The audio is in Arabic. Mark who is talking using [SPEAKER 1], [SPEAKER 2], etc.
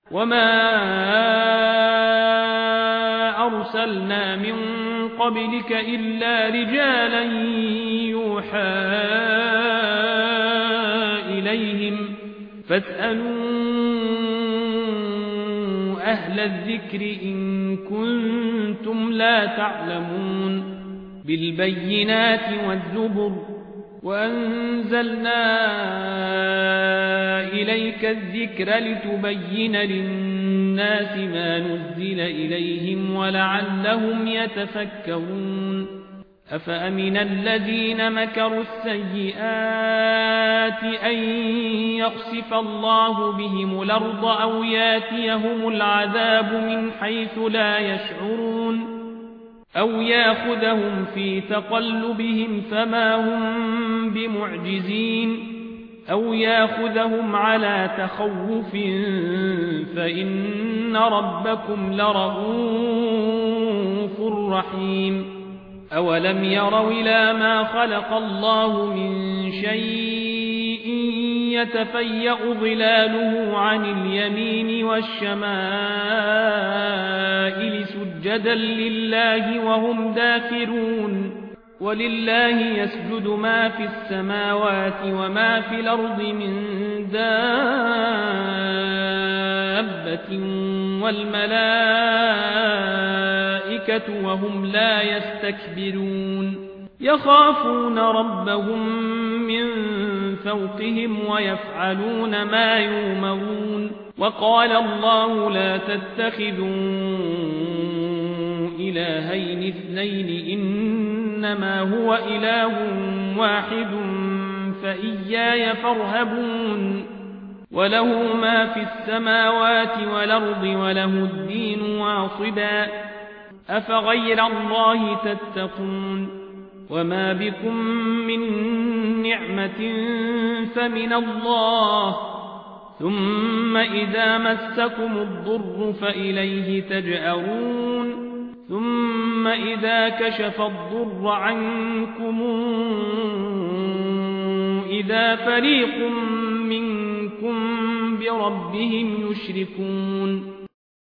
[SPEAKER 1] وما أرسلنا من قبلك إلا رجالا يوحى إليهم فاسألوا أهل الذكر إن كنتم لا تعلمون بالبينات والزبر وأنزلنا إليك الذكر لتبين للناس ما نزل إليهم ولعلهم يتفكرون أفأمن الذين مكروا السيئات أن يخسف الله بهم الأرض أو ياتيهم العذاب من حيث لا يشعرون أو ياخذهم في تقلبهم فما هم بمعجزين أو ياخذهم على تخوف فإن ربكم لرءوف رحيم أولم يروا إلى ما خلق الله من شيء يتفيأ ظلاله عن اليمين والشمائل سجدا لله وهم داخرون ولله يسجد ما في السماوات وما في الأرض من دابة والملائكة وهم لا يستكبرون يخافون ربهم من فوقهم ويفعلون ما يؤمرون وقال الله لا تتخذوا إلهين اثنين إنما هو إله واحد فإياي فارهبون وله ما في السماوات والأرض وله الدين واصبا أفغير الله تتقون وما بكم من نعمة فمن الله ثم إذا مسكم الضر فإليه تجأرون ثم إذا كشف الضر عنكم إذا فريق منكم بربهم يشركون